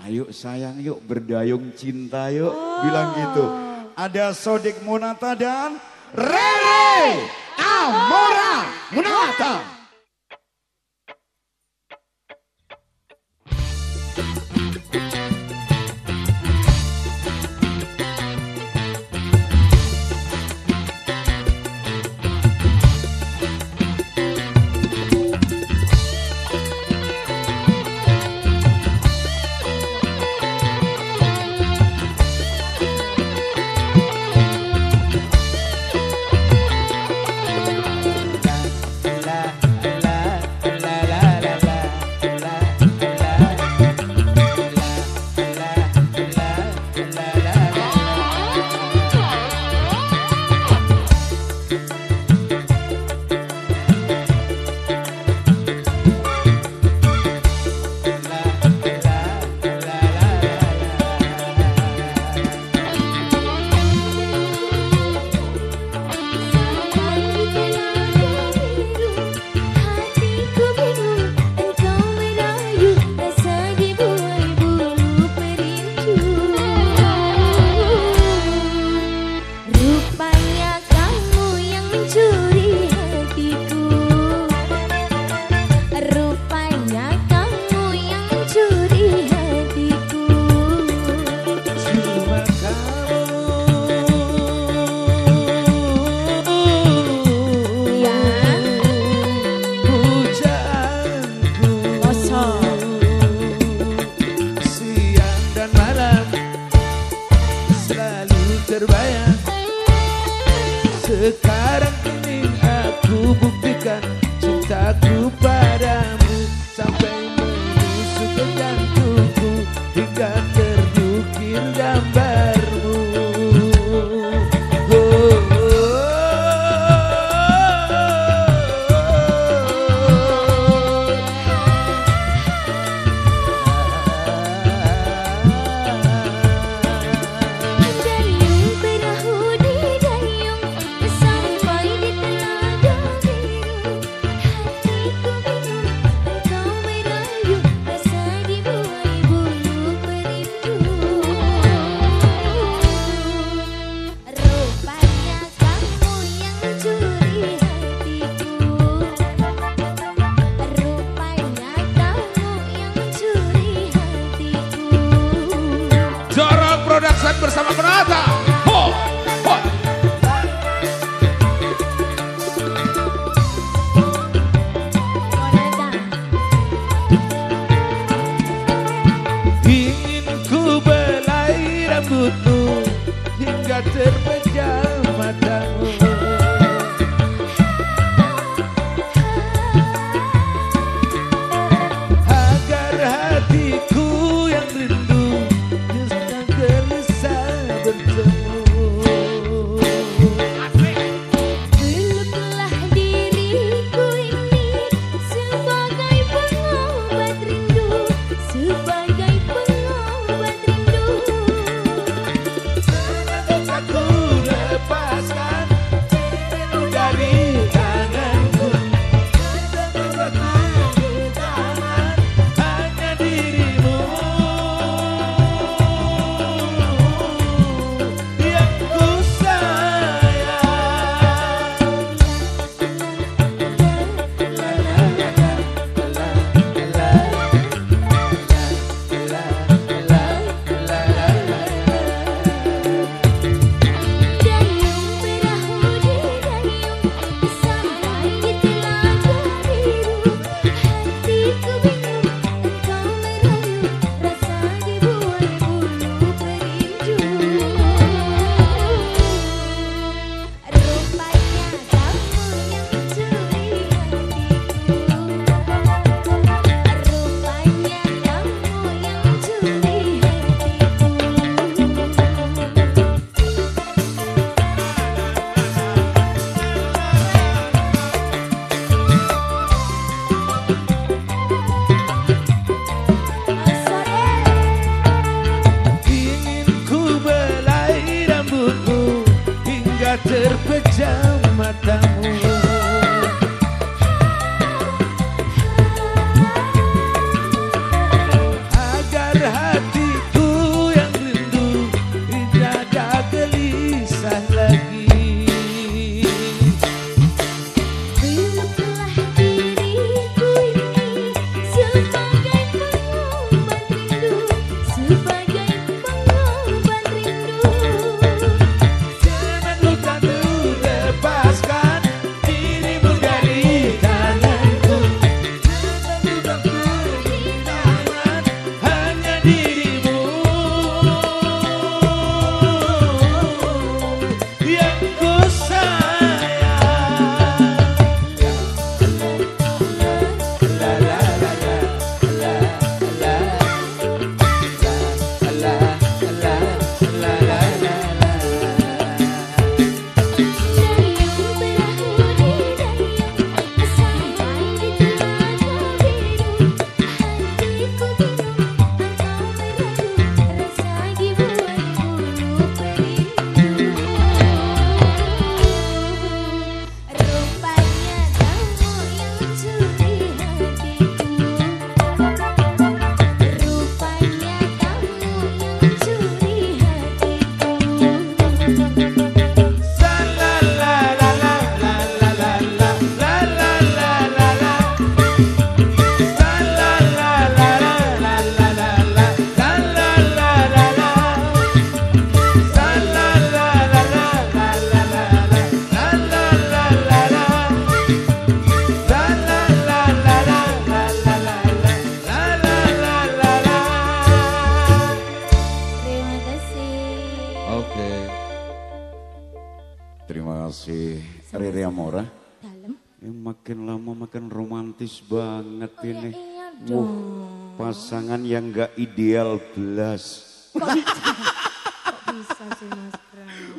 Ayo sayang yuk berdayung cinta yuk. Bilang gitu. Ada Sodik Monata dan Rere Amora Monata. Terbayang sekarang ini aku buktikan cintaku padamu sampai menusuk ke jantungku hingga terukir gambarmu. Production bersama Monata. Ho, ho. Ingin ku belai rambutmu hingga terpejam matamu. Agar hatiku yang rindu peluklah diriku ini sebagai pengobat rindu, sebagai pengobat rindu. Aku lepaskan dirimu dari tanganku, aku di tangan hanya dirimu. Terpejam matamu, agar hati kasih Rere Amora. Dalam. Makin lama makin romantis banget Oh, ini. iya dong. Pasangan yang gak ideal belas. Kok bisa sih Mas Bram?